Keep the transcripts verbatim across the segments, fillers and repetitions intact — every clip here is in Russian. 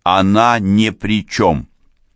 Она ни при чем.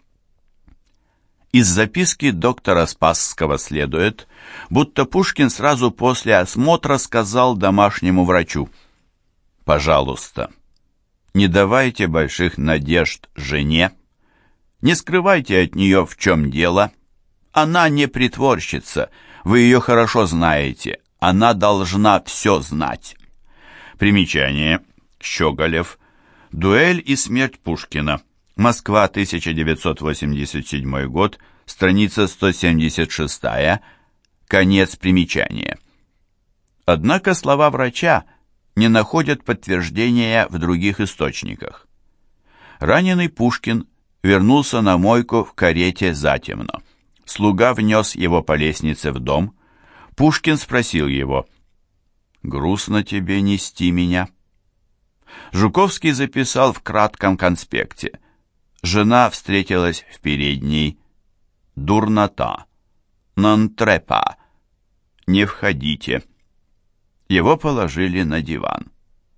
Из записки доктора Спасского следует, будто Пушкин сразу после осмотра сказал домашнему врачу: «Пожалуйста, не давайте больших надежд жене, не скрывайте от нее, в чем дело. Она не притворщица, вы ее хорошо знаете, она должна все знать». Примечание. Щеголев. «Дуэль и смерть Пушкина». Москва, тысяча девятьсот восемьдесят седьмой год, страница сто семьдесят шесть, конец примечания. Однако слова врача не находят подтверждения в других источниках. Раненый Пушкин вернулся на мойку в карете затемно. Слуга внес его по лестнице в дом. Пушкин спросил его: «Грустно тебе нести меня?» Жуковский записал в кратком конспекте: жена встретилась в передней. Дурнота. Нонтрепа. Не входите. Его положили на диван.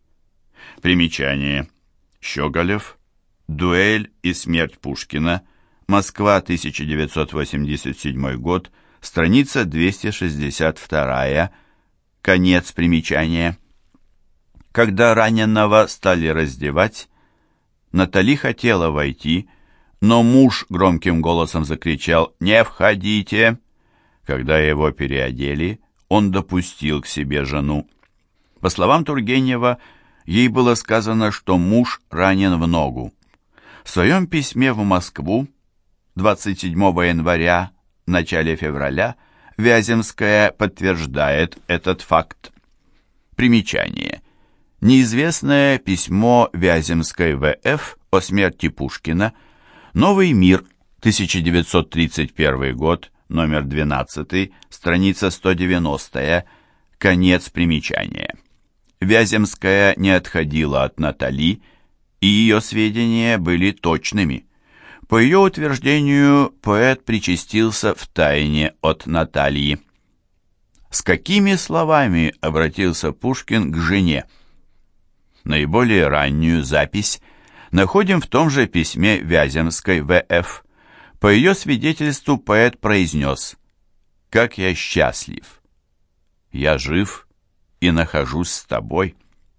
Примечание. Щеголев. Дуэль и смерть Пушкина. Москва, тысяча девятьсот восемьдесят седьмой год. Страница двести шестьдесят два. Конец примечания. Когда раненого стали раздевать, Натали хотела войти, но муж громким голосом закричал: «Не входите!». Когда его переодели, он допустил к себе жену. По словам Тургенева, ей было сказано, что муж ранен в ногу. В своем письме в Москву двадцать седьмого января, в начале февраля, Вяземская подтверждает этот факт. Примечание. Неизвестное письмо Вяземской В Ф о смерти Пушкина. Новый мир, тысяча девятьсот тридцать первый год, номер двенадцать, страница сто девяностая, конец примечания. Вяземская не отходила от Натали, и ее сведения были точными. По ее утверждению, поэт причастился втайне от Натальи. С какими словами обратился Пушкин к жене? Наиболее раннюю запись находим в том же письме Вяземской В Ф. По ее свидетельству поэт произнес: «Как я счастлив! Я жив и нахожусь с тобой».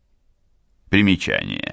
Примечание.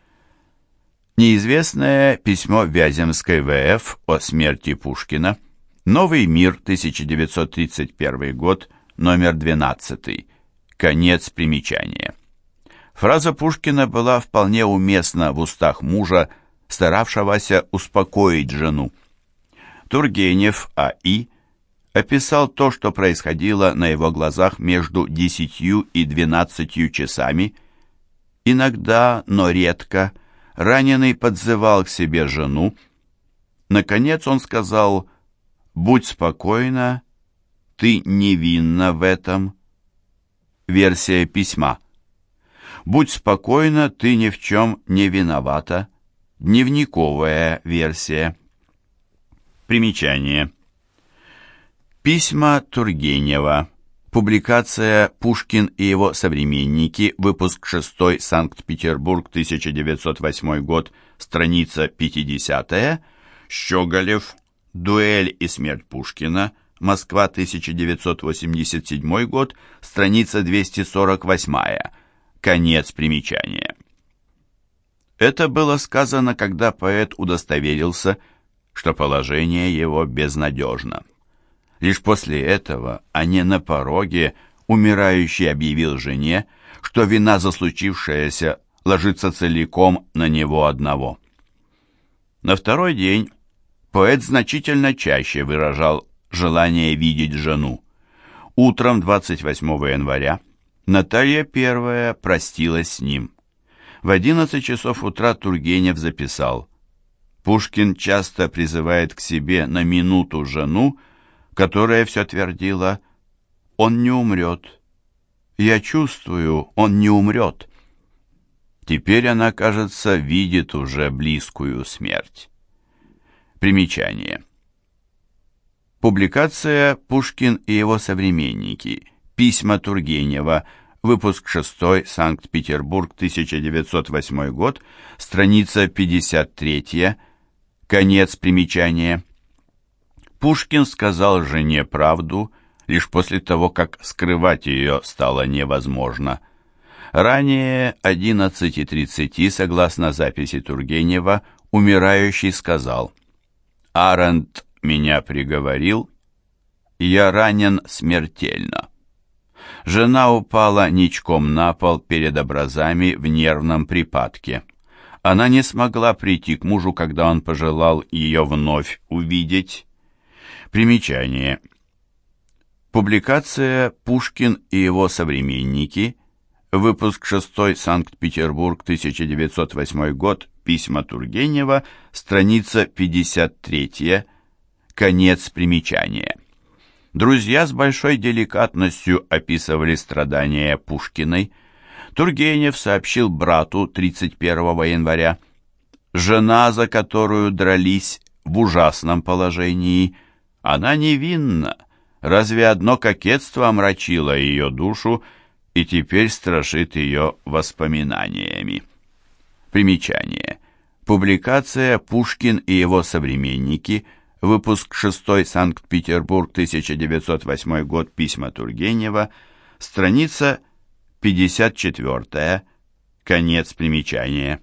Неизвестное письмо Вяземской В Ф о смерти Пушкина. Новый мир, тысяча девятьсот тридцать первый год, номер двенадцать. Конец примечания. Фраза Пушкина была вполне уместна в устах мужа, старавшегося успокоить жену. Тургенев А И описал то, что происходило на его глазах между десятью и двенадцатью часами. Иногда, но редко, раненый подзывал к себе жену. Наконец он сказал: «Будь спокойна, ты невинна в этом». Версия письма. «Будь спокойна, ты ни в чем не виновата». Дневниковая версия. Примечание. Письма Тургенева. Публикация «Пушкин и его современники», выпуск шестой, Санкт-Петербург, тысяча девятьсот восьмой год, страница пятидесятая. Щеголев. Дуэль и смерть Пушкина. Москва, тысяча девятьсот восемьдесят седьмой год, страница двести сорок восемь. Конец примечания. Это было сказано, когда поэт удостоверился, что положение его безнадежно. Лишь после этого, а не на пороге, умирающий объявил жене, что вина за случившееся ложится целиком на него одного. На второй день поэт значительно чаще выражал желание видеть жену. Утром двадцать восьмого января Наталья Первая простилась с ним. В одиннадцать часов утра Тургенев записал: «Пушкин часто призывает к себе на минуту жену, которая все твердила: он не умрет. Я чувствую, он не умрет». Теперь она, кажется, видит уже близкую смерть. Примечание. Публикация «Пушкин и его современники». Письма Тургенева. выпуск шестой, Санкт-Петербург, тысяча девятьсот восьмой год, страница пятьдесят три, конец примечания. Пушкин сказал жене правду лишь после того, как скрывать ее стало невозможно. Ранее одиннадцати тридцати, согласно записи Тургенева, умирающий сказал: «Арендт меня приговорил, я ранен смертельно». Жена упала ничком на пол перед образами в нервном припадке. Она не смогла прийти к мужу, когда он пожелал ее вновь увидеть. Примечание. Публикация «Пушкин и его современники», выпуск шестой, Санкт-Петербург, тысяча девятьсот восьмой год, письма Тургенева, страница пятьдесят три, конец примечания. Друзья с большой деликатностью описывали страдания Пушкиной. Тургенев сообщил брату тридцать первого января: «Жена, за которую дрались, в ужасном положении. Она невинна. Разве одно кокетство омрачило ее душу и теперь страшит ее воспоминаниями». Примечание. Публикация «Пушкин и его современники», выпуск шестой, Санкт-Петербург, тысяча девятьсот восьмой год, письма Тургенева, страница пятьдесят четыре, конец примечания.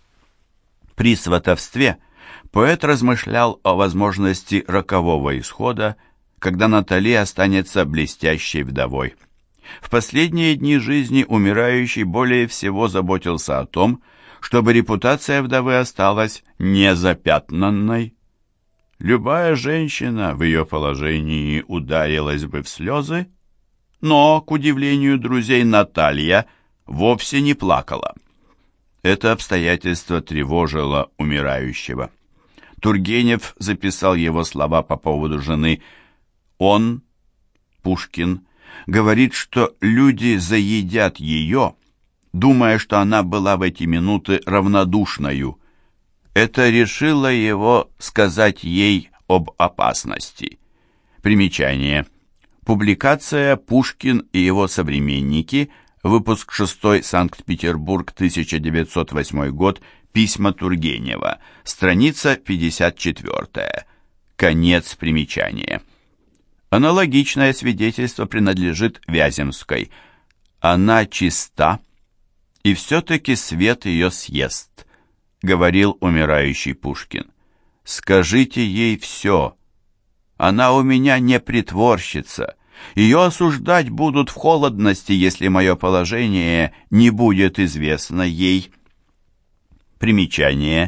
При сватовстве поэт размышлял о возможности рокового исхода, когда Натали останется блестящей вдовой. В последние дни жизни умирающий более всего заботился о том, чтобы репутация вдовы осталась незапятнанной. Любая женщина в ее положении ударилась бы в слезы, но, к удивлению друзей, Наталья вовсе не плакала. Это обстоятельство тревожило умирающего. Тургенев записал его слова по поводу жены. Он, Пушкин, говорит, что люди заедят ее, думая, что она была в эти минуты равнодушною. Это решило его сказать ей об опасности. Примечание. Публикация «Пушкин и его современники», выпуск шестой, Санкт-Петербург, тысяча девятьсот восьмой год, письма Тургенева, страница пятьдесят четыре, конец примечания. Аналогичное свидетельство принадлежит Вяземской. «Она чиста, и все-таки свет ее съест», — говорил умирающий Пушкин. «Скажите ей все. Она у меня не притворщица. Ее осуждать будут в холодности, если мое положение не будет известно ей». Примечание.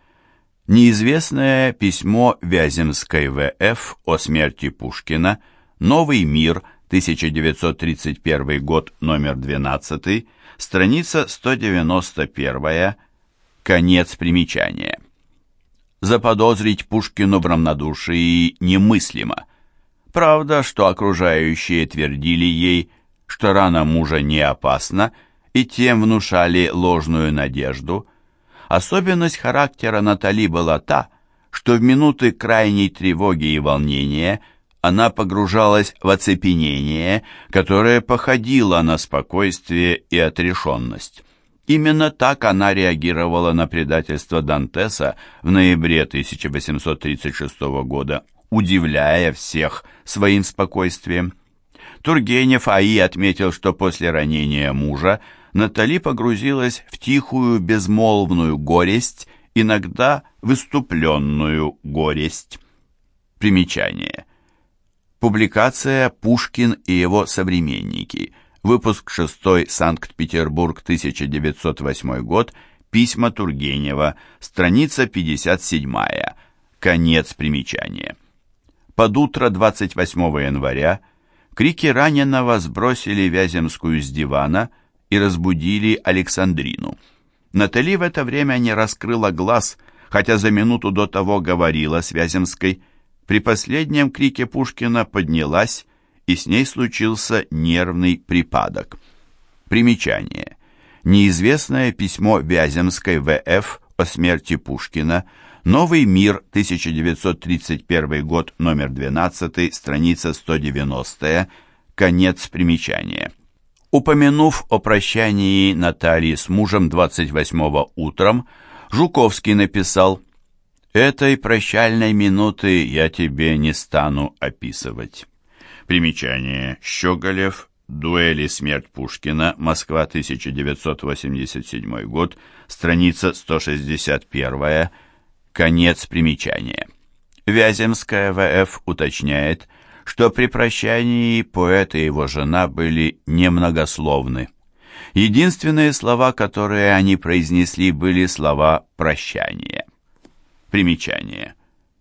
Неизвестное письмо Вяземской В Ф о смерти Пушкина, Новый мир, тысяча девятьсот тридцать первый год, номер двенадцатый, страница сто девяносто один, конец примечания. Заподозрить Пушкину в равнодушии немыслимо. Правда, что окружающие твердили ей, что рана мужа не опасна, и тем внушали ложную надежду. Особенность характера Натали была та, что в минуты крайней тревоги и волнения она погружалась в оцепенение, которое походило на спокойствие и отрешенность. Именно так она реагировала на предательство Дантеса в ноябре тысяча восемьсот тридцать шестого года, удивляя всех своим спокойствием. Тургенев А И отметил, что после ранения мужа Натали погрузилась в тихую безмолвную горесть, иногда выступленную горесть. Примечание. Публикация «Пушкин и его современники», выпуск шестой, Санкт-Петербург, тысяча девятьсот восьмой год, письма Тургенева, страница пятьдесят семь, конец примечания. Под утро двадцать восьмого января крики раненого сбросили Вяземскую с дивана и разбудили Александрину. Натали в это время не раскрыла глаз, хотя за минуту до того говорила с Вяземской. При последнем крике Пушкина поднялась, и с ней случился нервный припадок. Примечание. Неизвестное письмо Вяземской В Ф о смерти Пушкина, Новый мир, тысяча девятьсот тридцать первый год, номер двенадцатый, страница сто девяностая, конец примечания. Упомянув о прощании Натальи с мужем двадцать восьмого утром, Жуковский написал: «Этой прощальной минуты я тебе не стану описывать». Примечание. Щеголев. Дуэль и смерть Пушкина. Москва, тысяча девятьсот восемьдесят седьмой год. Страница сто шестьдесят один. Конец примечания. Вяземская В.Ф. уточняет, что при прощании поэт и его жена были немногословны. Единственные слова, которые они произнесли, были слова прощания. Примечание.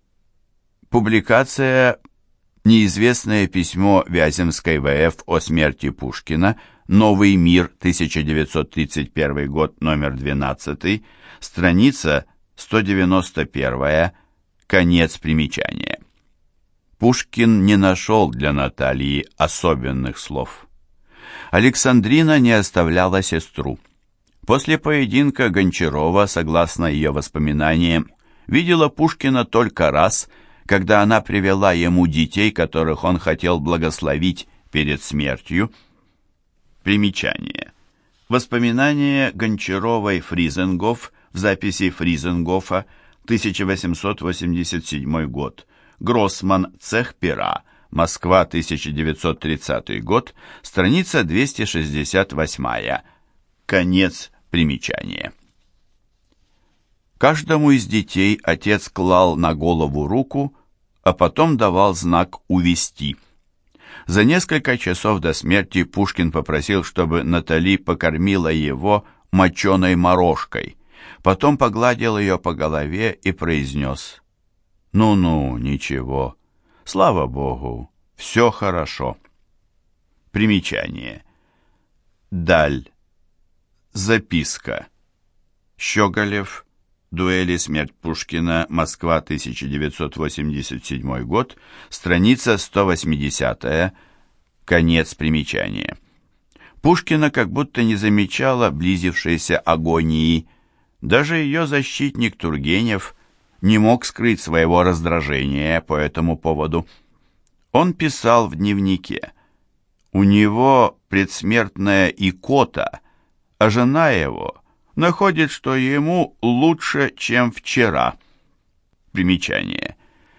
Публикация «Неизвестное письмо Вяземской В.Ф. о смерти Пушкина. Новый мир. тысяча девятьсот тридцать первый год. Номер двенадцать. Страница сто девяносто один. Конец примечания». Пушкин не нашел для Натальи особенных слов. Александрина не оставляла сестру. После поединка Гончарова, согласно ее воспоминаниям, видела Пушкина только раз, когда она привела ему детей, которых он хотел благословить перед смертью. Примечание. Воспоминания Гончаровой-Фризенгоф в записи Фризенгофа, тысяча восемьсот восемьдесят седьмой год. Гроссман, цех пера, Москва, тысяча девятьсот тридцатый год, страница двести шестьдесят восемь. Конец примечания. Каждому из детей отец клал на голову руку, а потом давал знак «увести». За несколько часов до смерти Пушкин попросил, чтобы Натали покормила его моченой морожкой, потом погладил ее по голове и произнес: «Ну-ну, ничего, слава Богу, все хорошо». Примечание. Даль. Записка. Щеголев. Дуэль и смерть Пушкина. Москва, тысяча девятьсот восемьдесят седьмой год. Страница сто восемьдесят. Конец примечания. Пушкина как будто не замечала близившейся агонии. Даже ее защитник Тургенев не мог скрыть своего раздражения по этому поводу. Он писал в дневнике: «У него предсмертная икота, а жена его находит, что ему лучше, чем вчера». Примечание.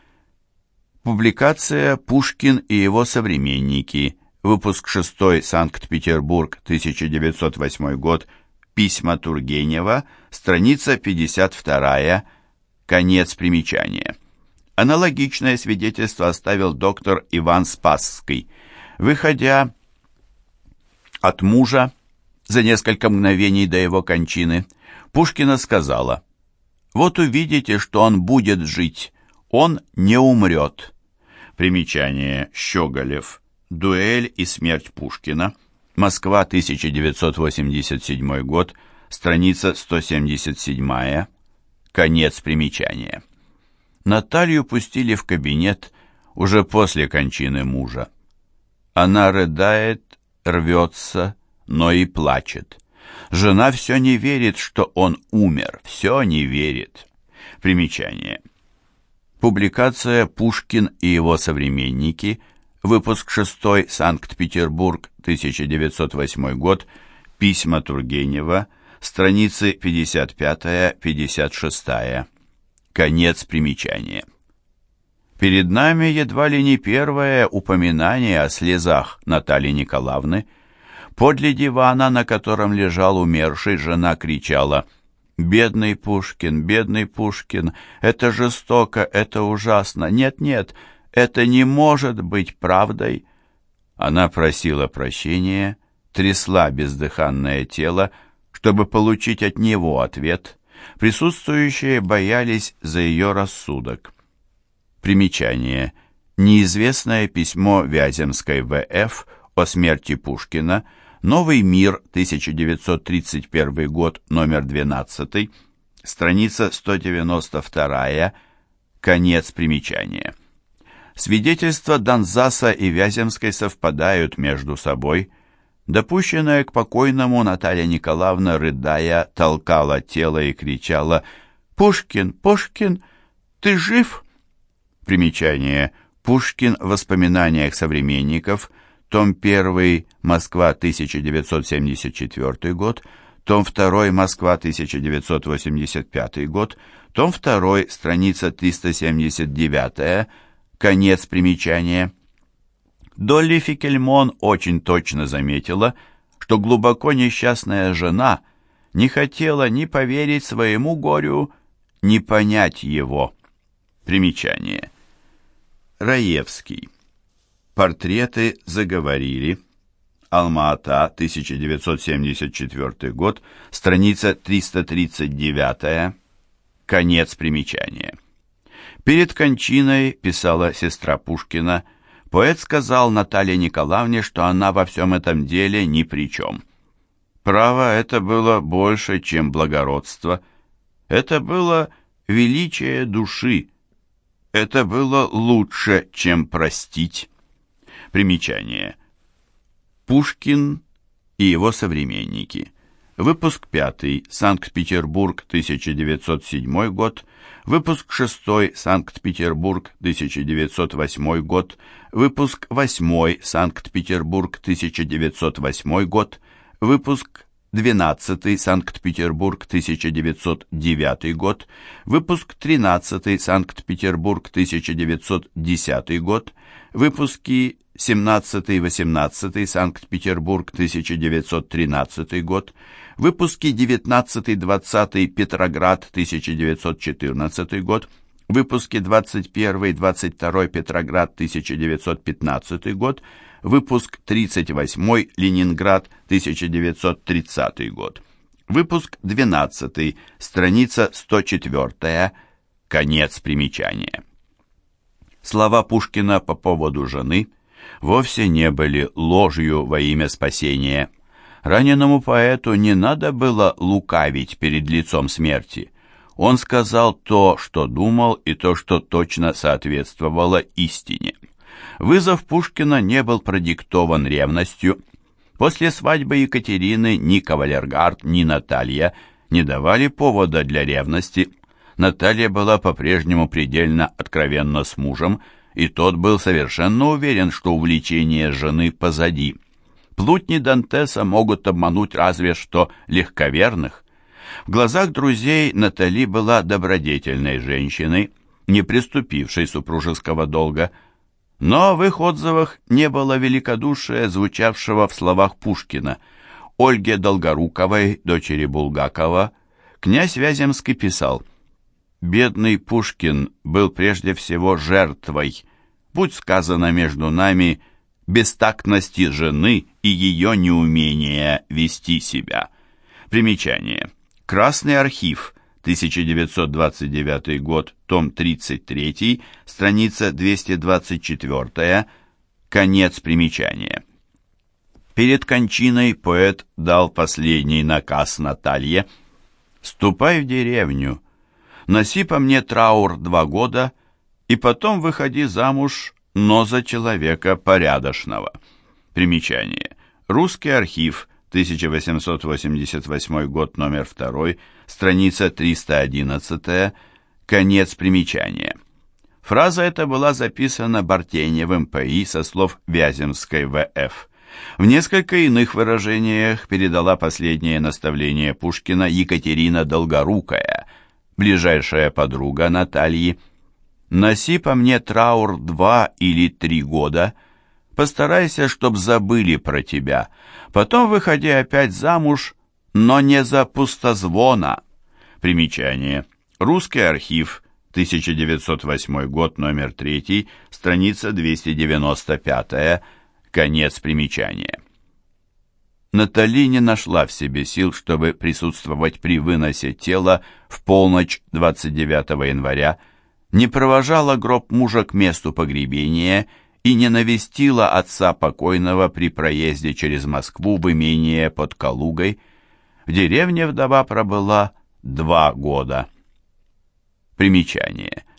Публикация «Пушкин и его современники», выпуск шестой, Санкт-Петербург, тысяча девятьсот восьмой год, письма Тургенева, страница пятьдесят два. Конец примечания. Аналогичное свидетельство оставил доктор Иван Спасский. Выходя от мужа за несколько мгновений до его кончины, Пушкина сказала: «Вот увидите, что он будет жить, он не умрет». Примечание. Щеголев. Дуэль и смерть Пушкина. Москва, тысяча девятьсот восемьдесят седьмой год, страница сто семьдесят семь. Конец примечания. Наталью пустили в кабинет уже после кончины мужа. Она рыдает, рвется, но и плачет. Жена все не верит, что он умер, все не верит. Примечание. Публикация «Пушкин и его современники», выпуск шестой, Санкт-Петербург, тысяча девятьсот восьмой год, письма Тургенева, страницы пятьдесят пять — пятьдесят шесть. Конец примечания. Перед нами едва ли не первое упоминание о слезах Натальи Николаевны. Подле дивана, на котором лежал умерший, жена кричала: «Бедный Пушкин, бедный Пушкин, это жестоко, это ужасно, нет-нет, это не может быть правдой». Она просила прощения, трясла бездыханное тело, чтобы получить от него ответ. Присутствующие боялись за ее рассудок. Примечание. Неизвестное письмо Вяземской В.Ф. о смерти Пушкина. Новый мир, тысяча девятьсот тридцать первый год, номер двенадцать, страница сто девяносто два. Конец примечания. Свидетельства Донзаса и Вяземской совпадают между собой. Допущенная к покойному, Наталья Николаевна, рыдая, толкала тело и кричала: «Пушкин, Пушкин, ты жив?» Примечание. Пушкин в воспоминаниях современников, том первый, Москва, тысяча девятьсот семьдесят четвёртый год, том второй, Москва, тысяча девятьсот восемьдесят пятый год, том второй, страница триста семьдесят девять, конец примечания. Долли Фикельмон очень точно заметила, что глубоко несчастная жена не хотела ни поверить своему горю, ни понять его. Примечание. Раевский. Портреты заговорили. Алма-Ата, тысяча девятьсот семьдесят четвёртый год, страница триста тридцать девять, конец примечания. Перед кончиной, писала сестра Пушкина, поэт сказал Наталье Николаевне, что она во всем этом деле ни при чем. Право, это было больше, чем благородство. Это было величие души. Это было лучше, чем простить. Примечание. Пушкин и его современники. Выпуск пятый, Санкт-Петербург, тысяча девятьсот седьмой год. Выпуск шестой, Санкт-Петербург, тысяча девятьсот восьмой год. Выпуск восьмой, Санкт-Петербург, тысяча девятьсот восьмой год. Выпуск двенадцатый, Санкт-Петербург, тысяча девятьсот девятый год. Выпуск тринадцатый, Санкт-Петербург, тысяча девятьсот десятый год. Выпуски семнадцатый-восемнадцатый, Санкт-Петербург, тысяча девятьсот тринадцатый год. Выпуски девятнадцатый-двадцатый, Петроград, тысяча девятьсот четырнадцатый год. Выпуски двадцать первый-двадцать второй, Петроград, тысяча девятьсот пятнадцатый год. Выпуск тридцать восьмой, Ленинград, тысяча девятьсот тридцатый год. Выпуск двенадцатый, страница сто четыре, конец примечания. Слова Пушкина по поводу жены вовсе не были ложью во имя спасения. Раненому поэту не надо было лукавить перед лицом смерти. Он сказал то, что думал, и то, что точно соответствовало истине. Вызов Пушкина не был продиктован ревностью. После свадьбы Екатерины ни кавалергард, ни Наталья не давали повода для ревности. Наталья была по-прежнему предельно откровенна с мужем, и тот был совершенно уверен, что увлечение жены позади. Плутни Дантеса могут обмануть разве что легковерных. В глазах друзей Натали была добродетельной женщиной, не приступившей супружеского долга, но в их отзывах не было великодушия, звучавшего в словах Пушкина. Ольге Долгоруковой, дочери Булгакова, князь Вяземский писал: «Бедный Пушкин был прежде всего жертвой, будь сказано между нами, бестактности жены и ее неумения вести себя». Примечание. Красный архив, тысяча девятьсот двадцать девятый год, том тридцать три, страница двести двадцать четыре, конец примечания. Перед кончиной поэт дал последний наказ Наталье: «Ступай в деревню, носи по мне траур два года, и потом выходи замуж, но за человека порядочного». Примечание. Русский архив, тысяча восемьсот восемьдесят восьмой год, номер два, страница триста одиннадцать, конец примечания. Фраза эта была записана Бартеневым П И со слов Вяземской В Ф В несколько иных выражениях передала последнее наставление Пушкина Екатерина Долгорукая, ближайшая подруга Натальи: «Носи по мне траур два или три года, постарайся, чтоб забыли про тебя, потом выходи опять замуж, но не за пустозвона». Примечание. Русский архив, тысяча девятьсот восьмой год, номер три, страница двести девяносто пять, конец примечания. Натали не нашла в себе сил, чтобы присутствовать при выносе тела в полночь двадцать девятого января, не провожала гроб мужа к месту погребения и не навестила отца покойного при проезде через Москву в имение под Калугой. В деревне вдова пробыла два года. Примечание.